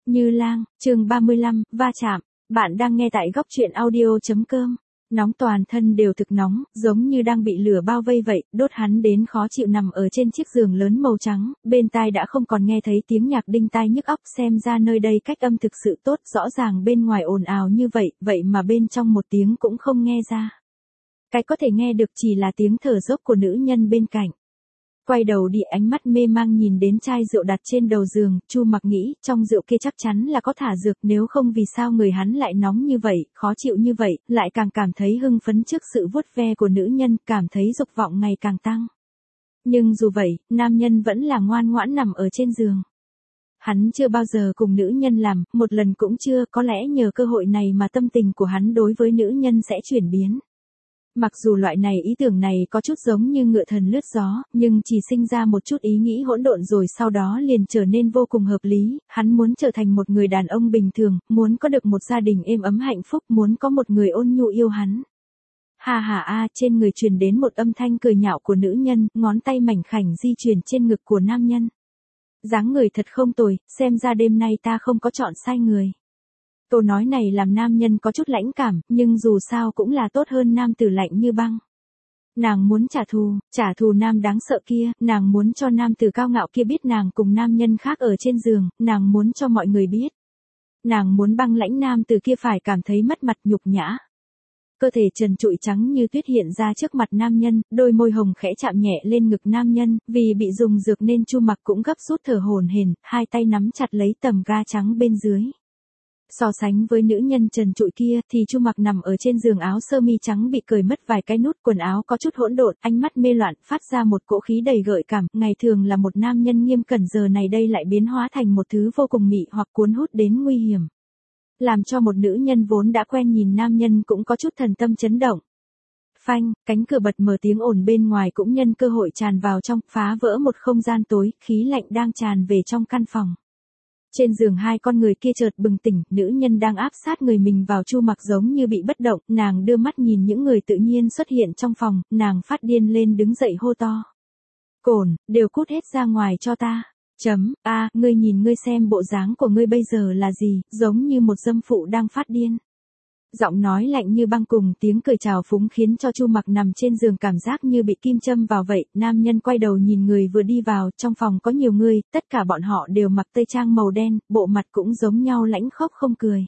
Như Lang, chương 35, va chạm. Bạn đang nghe tại góc truyện audio.com. Nóng toàn thân đều thực nóng, giống như đang bị lửa bao vây vậy, đốt hắn đến khó chịu nằm ở trên chiếc giường lớn màu trắng, bên tai đã không còn nghe thấy tiếng nhạc đinh tai nhức óc, xem ra nơi đây cách âm thực sự tốt, rõ ràng bên ngoài ồn ào như vậy, vậy mà bên trong một tiếng cũng không nghe ra. Cái có thể nghe được chỉ là tiếng thở dốc của nữ nhân bên cạnh. Quay đầu đi, ánh mắt mê mang nhìn đến chai rượu đặt trên đầu giường, Chu Mặc nghĩ, trong rượu kia chắc chắn là có thả dược, nếu không vì sao người hắn lại nóng như vậy, khó chịu như vậy, lại càng cảm thấy hưng phấn trước sự vuốt ve của nữ nhân, cảm thấy dục vọng ngày càng tăng. Nhưng dù vậy, nam nhân vẫn là ngoan ngoãn nằm ở trên giường. Hắn chưa bao giờ cùng nữ nhân làm, một lần cũng chưa, có lẽ nhờ cơ hội này mà tâm tình của hắn đối với nữ nhân sẽ chuyển biến. Mặc dù loại này ý tưởng này có chút giống như ngựa thần lướt gió, nhưng chỉ sinh ra một chút ý nghĩ hỗn độn rồi sau đó liền trở nên vô cùng hợp lý, hắn muốn trở thành một người đàn ông bình thường, muốn có được một gia đình êm ấm hạnh phúc, muốn có một người ôn nhu yêu hắn. Ha ha a, trên người truyền đến một âm thanh cười nhạo của nữ nhân, ngón tay mảnh khảnh di chuyển trên ngực của nam nhân. Dáng người thật không tồi, xem ra đêm nay ta không có chọn sai người. Câu nói này làm nam nhân có chút lãnh cảm, nhưng dù sao cũng là tốt hơn nam tử lạnh như băng. Nàng muốn trả thù nam đáng sợ kia, nàng muốn cho nam tử cao ngạo kia biết nàng cùng nam nhân khác ở trên giường, nàng muốn cho mọi người biết. Nàng muốn băng lãnh nam tử kia phải cảm thấy mất mặt nhục nhã. Cơ thể trần trụi trắng như tuyết hiện ra trước mặt nam nhân, đôi môi hồng khẽ chạm nhẹ lên ngực nam nhân, vì bị dùng dược nên Chu Mặc cũng gấp rút thở hổn hển, hai tay nắm chặt lấy tầm ga trắng bên dưới. So sánh với nữ nhân trần trụi kia thì Chu Mặc nằm ở trên giường, áo sơ mi trắng bị cởi mất vài cái nút, quần áo có chút hỗn độn, ánh mắt mê loạn, phát ra một cỗ khí đầy gợi cảm, ngày thường là một nam nhân nghiêm cẩn giờ này đây lại biến hóa thành một thứ vô cùng mị hoặc cuốn hút đến nguy hiểm. Làm cho một nữ nhân vốn đã quen nhìn nam nhân cũng có chút thần tâm chấn động. Phanh, cánh cửa bật mở, tiếng ồn bên ngoài cũng nhân cơ hội tràn vào trong, phá vỡ một không gian tối, khí lạnh đang tràn về trong căn phòng. Trên giường hai con người kia chợt bừng tỉnh, nữ nhân đang áp sát người mình vào Chu Mặc giống như bị bất động, nàng đưa mắt nhìn những người tự nhiên xuất hiện trong phòng, nàng phát điên lên đứng dậy hô to. Cổn, đều cút hết ra ngoài cho ta. Ngươi nhìn ngươi xem bộ dáng của ngươi bây giờ là gì, giống như một dâm phụ đang phát điên. Giọng nói lạnh như băng cùng tiếng cười trào phúng khiến cho Chu Mặc nằm trên giường cảm giác như bị kim châm vào vậy, nam nhân quay đầu nhìn người vừa đi vào, trong phòng có nhiều người, tất cả bọn họ đều mặc tây trang màu đen, bộ mặt cũng giống nhau lãnh khốc không cười.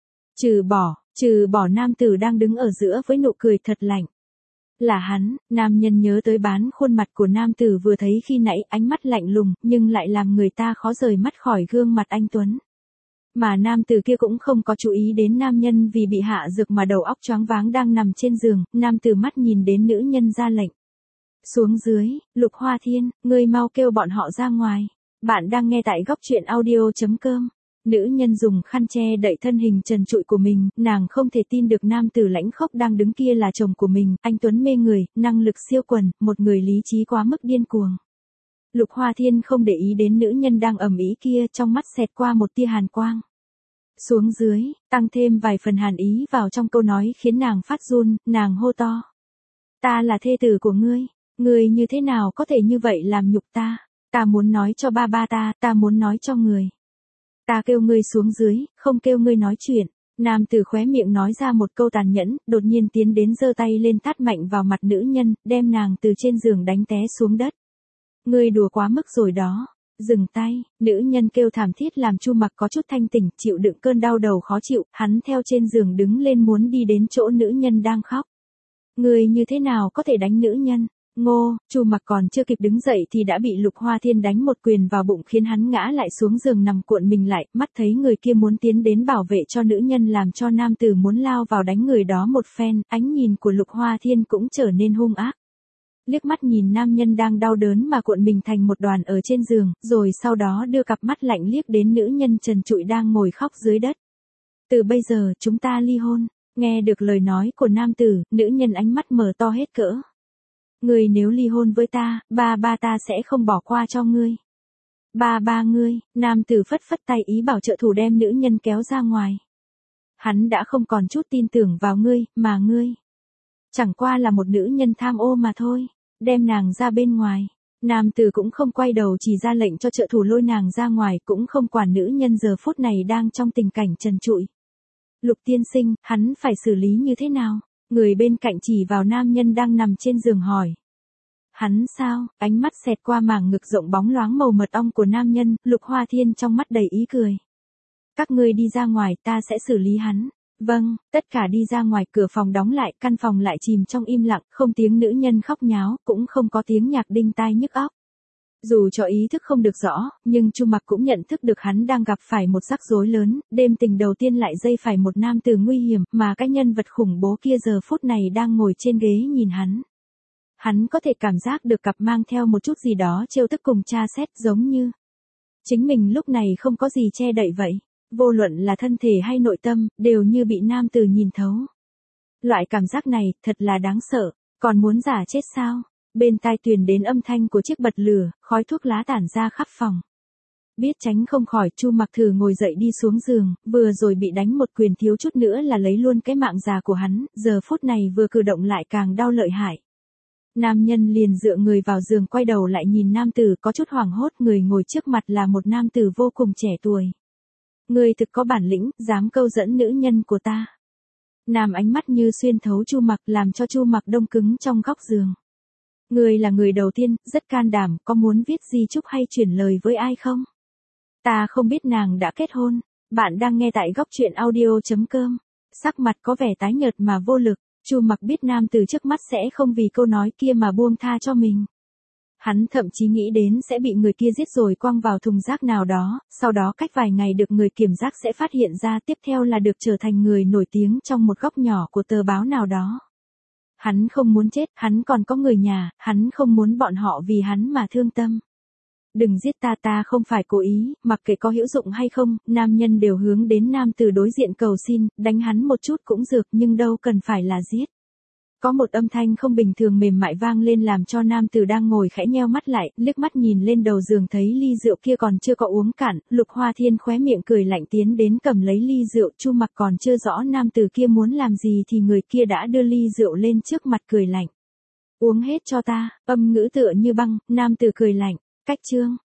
Trừ bỏ nam tử đang đứng ở giữa với nụ cười thật lạnh. Là hắn, nam nhân nhớ tới bán khuôn mặt của nam tử vừa thấy khi nãy, ánh mắt lạnh lùng, nhưng lại làm người ta khó rời mắt khỏi gương mặt anh tuấn. Mà nam tử kia cũng không có chú ý đến nam nhân vì bị hạ dược mà đầu óc choáng váng đang nằm trên giường, nam tử mắt nhìn đến nữ nhân ra lệnh. Xuống dưới, Lục Hoa Thiên, ngươi mau kêu bọn họ ra ngoài. Bạn đang nghe tại góc truyện audio.com. Nữ nhân dùng khăn che đậy thân hình trần trụi của mình, nàng không thể tin được nam tử lãnh khốc đang đứng kia là chồng của mình, anh tuấn mê người, năng lực siêu quần, một người lý trí quá mức điên cuồng. Lục Hoa Thiên không để ý đến nữ nhân đang ầm ĩ kia, trong mắt xẹt qua một tia hàn quang. Xuống dưới, tăng thêm vài phần hàn ý vào trong câu nói khiến nàng phát run, nàng hô to. Ta là thê tử của ngươi như thế nào có thể như vậy làm nhục ta, ta muốn nói cho ba ta muốn nói cho người. Ta kêu ngươi xuống dưới, không kêu ngươi nói chuyện. Nam tử khóe miệng nói ra một câu tàn nhẫn, đột nhiên tiến đến giơ tay lên tát mạnh vào mặt nữ nhân, đem nàng từ trên giường đánh té xuống đất. Ngươi đùa quá mức rồi đó. Dừng tay, nữ nhân kêu thảm thiết làm Chu Mặc có chút thanh tỉnh, chịu đựng cơn đau đầu khó chịu, hắn theo trên giường đứng lên muốn đi đến chỗ nữ nhân đang khóc. Ngươi như thế nào có thể đánh nữ nhân? Ngô, Chu Mặc còn chưa kịp đứng dậy thì đã bị Lục Hoa Thiên đánh một quyền vào bụng khiến hắn ngã lại xuống giường nằm cuộn mình lại, mắt thấy người kia muốn tiến đến bảo vệ cho nữ nhân làm cho nam tử muốn lao vào đánh người đó một phen, ánh nhìn của Lục Hoa Thiên cũng trở nên hung ác. Liếc mắt nhìn nam nhân đang đau đớn mà cuộn mình thành một đoàn ở trên giường, rồi sau đó đưa cặp mắt lạnh liếc đến nữ nhân trần trụi đang ngồi khóc dưới đất. Từ bây giờ chúng ta ly hôn. Nghe được lời nói của nam tử, nữ nhân ánh mắt mở to hết cỡ. Ngươi nếu ly hôn với ta, ba ta sẽ không bỏ qua cho ngươi. Ba ngươi, nam tử phất phất tay ý bảo trợ thủ đem nữ nhân kéo ra ngoài. Hắn đã không còn chút tin tưởng vào ngươi, mà ngươi chẳng qua là một nữ nhân tham ô mà thôi, đem nàng ra bên ngoài. Nam tử cũng không quay đầu, chỉ ra lệnh cho trợ thủ lôi nàng ra ngoài, cũng không quản nữ nhân giờ phút này đang trong tình cảnh trần trụi. Lục tiên sinh, hắn phải xử lý như thế nào? Người bên cạnh chỉ vào nam nhân đang nằm trên giường hỏi. Hắn sao? Ánh mắt xẹt qua màng ngực rộng bóng loáng màu mật ong của nam nhân, Lục Hoa Thiên trong mắt đầy ý cười. Các ngươi đi ra ngoài, ta sẽ xử lý hắn. Vâng, tất cả đi ra ngoài, cửa phòng đóng lại, căn phòng lại chìm trong im lặng, không tiếng nữ nhân khóc nháo, cũng không có tiếng nhạc đinh tai nhức óc. Dù cho ý thức không được rõ, nhưng Chu Mặc cũng nhận thức được hắn đang gặp phải một rắc rối lớn, đêm tình đầu tiên lại dây phải một nam tử nguy hiểm, mà cái nhân vật khủng bố kia giờ phút này đang ngồi trên ghế nhìn hắn. Hắn có thể cảm giác được cặp mang theo một chút gì đó trêu tức cùng tra xét, giống như chính mình lúc này không có gì che đậy vậy. Vô luận là thân thể hay nội tâm, đều như bị nam tử nhìn thấu. Loại cảm giác này, thật là đáng sợ, còn muốn giả chết sao? Bên tai truyền đến âm thanh của chiếc bật lửa, khói thuốc lá tản ra khắp phòng. Biết tránh không khỏi, Chu Mặc thử ngồi dậy đi xuống giường, vừa rồi bị đánh một quyền thiếu chút nữa là lấy luôn cái mạng già của hắn, giờ phút này vừa cử động lại càng đau lợi hại. Nam nhân liền dựa người vào giường, quay đầu lại nhìn nam tử, có chút hoảng hốt, người ngồi trước mặt là một nam tử vô cùng trẻ tuổi. Ngươi thực có bản lĩnh, dám câu dẫn nữ nhân của ta. Nam ánh mắt như xuyên thấu Chu Mặc, làm cho Chu Mặc đông cứng trong góc giường. Ngươi là người đầu tiên, rất can đảm, có muốn viết di chúc hay chuyển lời với ai không? Ta không biết nàng đã kết hôn. Bạn đang nghe tại góc truyện audio.com. Sắc mặt có vẻ tái nhợt mà vô lực, Chu Mặc biết nam từ trước mắt sẽ không vì câu nói kia mà buông tha cho mình. Hắn thậm chí nghĩ đến sẽ bị người kia giết rồi quăng vào thùng rác nào đó, sau đó cách vài ngày được người kiểm rác sẽ phát hiện ra, tiếp theo là được trở thành người nổi tiếng trong một góc nhỏ của tờ báo nào đó. Hắn không muốn chết, hắn còn có người nhà, hắn không muốn bọn họ vì hắn mà thương tâm. Đừng giết ta, ta không phải cố ý, mặc kệ có hữu dụng hay không, nam nhân đều hướng đến nam từ đối diện cầu xin, đánh hắn một chút cũng được, nhưng đâu cần phải là giết. Có một âm thanh không bình thường mềm mại vang lên, làm cho nam tử đang ngồi khẽ nheo mắt lại, liếc mắt nhìn lên đầu giường thấy ly rượu kia còn chưa có uống cạn, Lục Hoa Thiên khóe miệng cười lạnh tiến đến cầm lấy ly rượu, Chu Mặc còn chưa rõ nam tử kia muốn làm gì thì người kia đã đưa ly rượu lên trước mặt cười lạnh. Uống hết cho ta, âm ngữ tựa như băng, nam tử cười lạnh, cách chương.